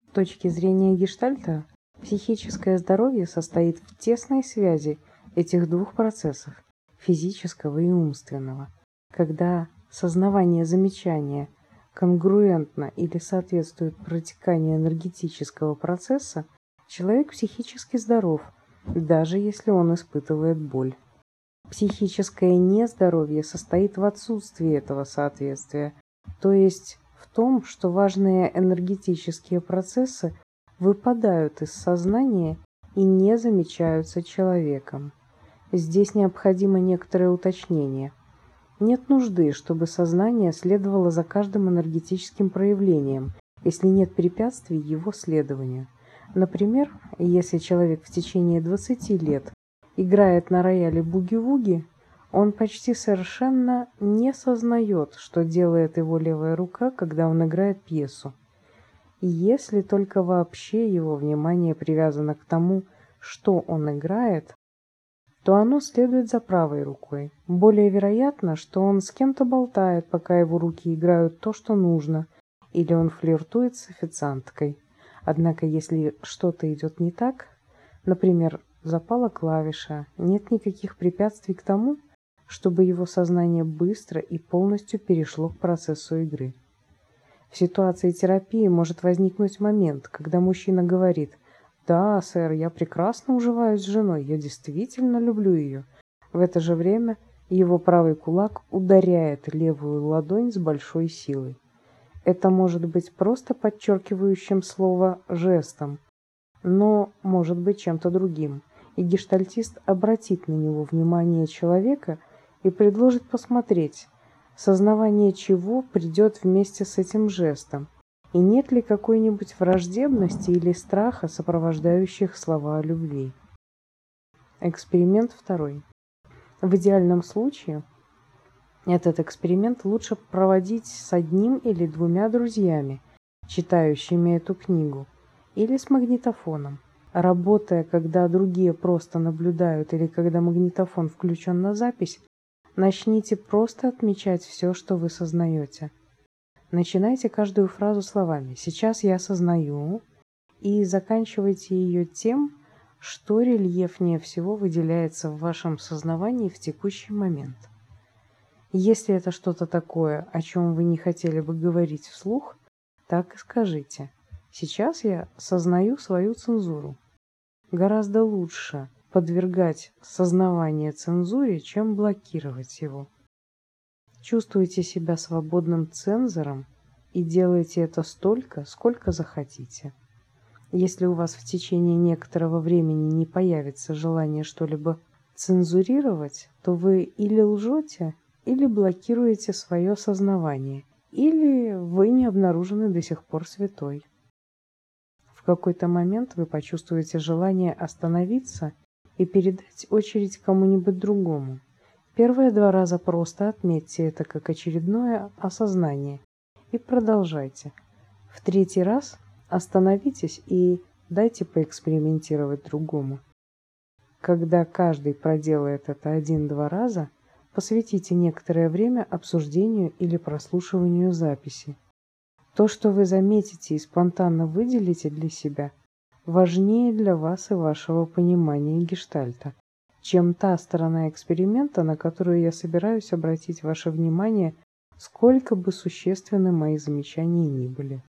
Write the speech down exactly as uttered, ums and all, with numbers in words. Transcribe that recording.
С точки зрения Гештальта, психическое здоровье состоит в тесной связи этих двух процессов – физического и умственного. Когда сознавание замечания конгруентно или соответствует протеканию энергетического процесса, человек психически здоров, даже если он испытывает боль. Психическое нездоровье состоит в отсутствии этого соответствия, то есть в том, что важные энергетические процессы выпадают из сознания и не замечаются человеком. Здесь необходимо некоторое уточнение. Нет нужды, чтобы сознание следовало за каждым энергетическим проявлением, если нет препятствий его следованию. Например, если человек в течение двадцати лет играет на рояле буги-вуги, он почти совершенно не сознает, что делает его левая рука, когда он играет пьесу. И если только вообще его внимание привязано к тому, что он играет, то оно следует за правой рукой. Более вероятно, что он с кем-то болтает, пока его руки играют то, что нужно, или он флиртует с официанткой. Однако, если что-то идет не так, например, запала клавиша, нет никаких препятствий к тому, чтобы его сознание быстро и полностью перешло к процессу игры. В ситуации терапии может возникнуть момент, когда мужчина говорит: «Да, сэр, я прекрасно уживаюсь с женой, я действительно люблю ее». В это же время его правый кулак ударяет левую ладонь с большой силой. Это может быть просто подчеркивающим слово жестом, но может быть чем-то другим, и гештальтист обратит на него внимание человека и предложит посмотреть, сознавание чего придет вместе с этим жестом, и нет ли какой-нибудь враждебности или страха, сопровождающих слова о любви. Эксперимент второй. В идеальном случае этот эксперимент лучше проводить с одним или двумя друзьями, читающими эту книгу, или с магнитофоном. Работая, когда другие просто наблюдают или когда магнитофон включен на запись, начните просто отмечать все, что вы сознаете. Начинайте каждую фразу словами «сейчас я осознаю» и заканчивайте ее тем, что рельефнее всего выделяется в вашем сознании в текущий момент. Если это что-то такое, о чем вы не хотели бы говорить вслух, так и скажите: «Сейчас я сознаю свою цензуру». Гораздо лучше подвергать сознавание цензуре, чем блокировать его. Чувствуйте себя свободным цензором и делайте это столько, сколько захотите. Если у вас в течение некоторого времени не появится желание что-либо цензурировать, то вы или лжете, или блокируете свое сознавание, или вы не обнаружены до сих пор святой. В какой-то момент вы почувствуете желание остановиться и передать очередь кому-нибудь другому. Первые два раза просто отметьте это как очередное осознание и продолжайте. В третий раз остановитесь и дайте поэкспериментировать другому. Когда каждый проделает это один-два раза, посвятите некоторое время обсуждению или прослушиванию записи. То, что вы заметите и спонтанно выделите для себя, важнее для вас и вашего понимания Гештальта, чем та сторона эксперимента, на которую я собираюсь обратить ваше внимание, сколько бы существенны мои замечания ни были.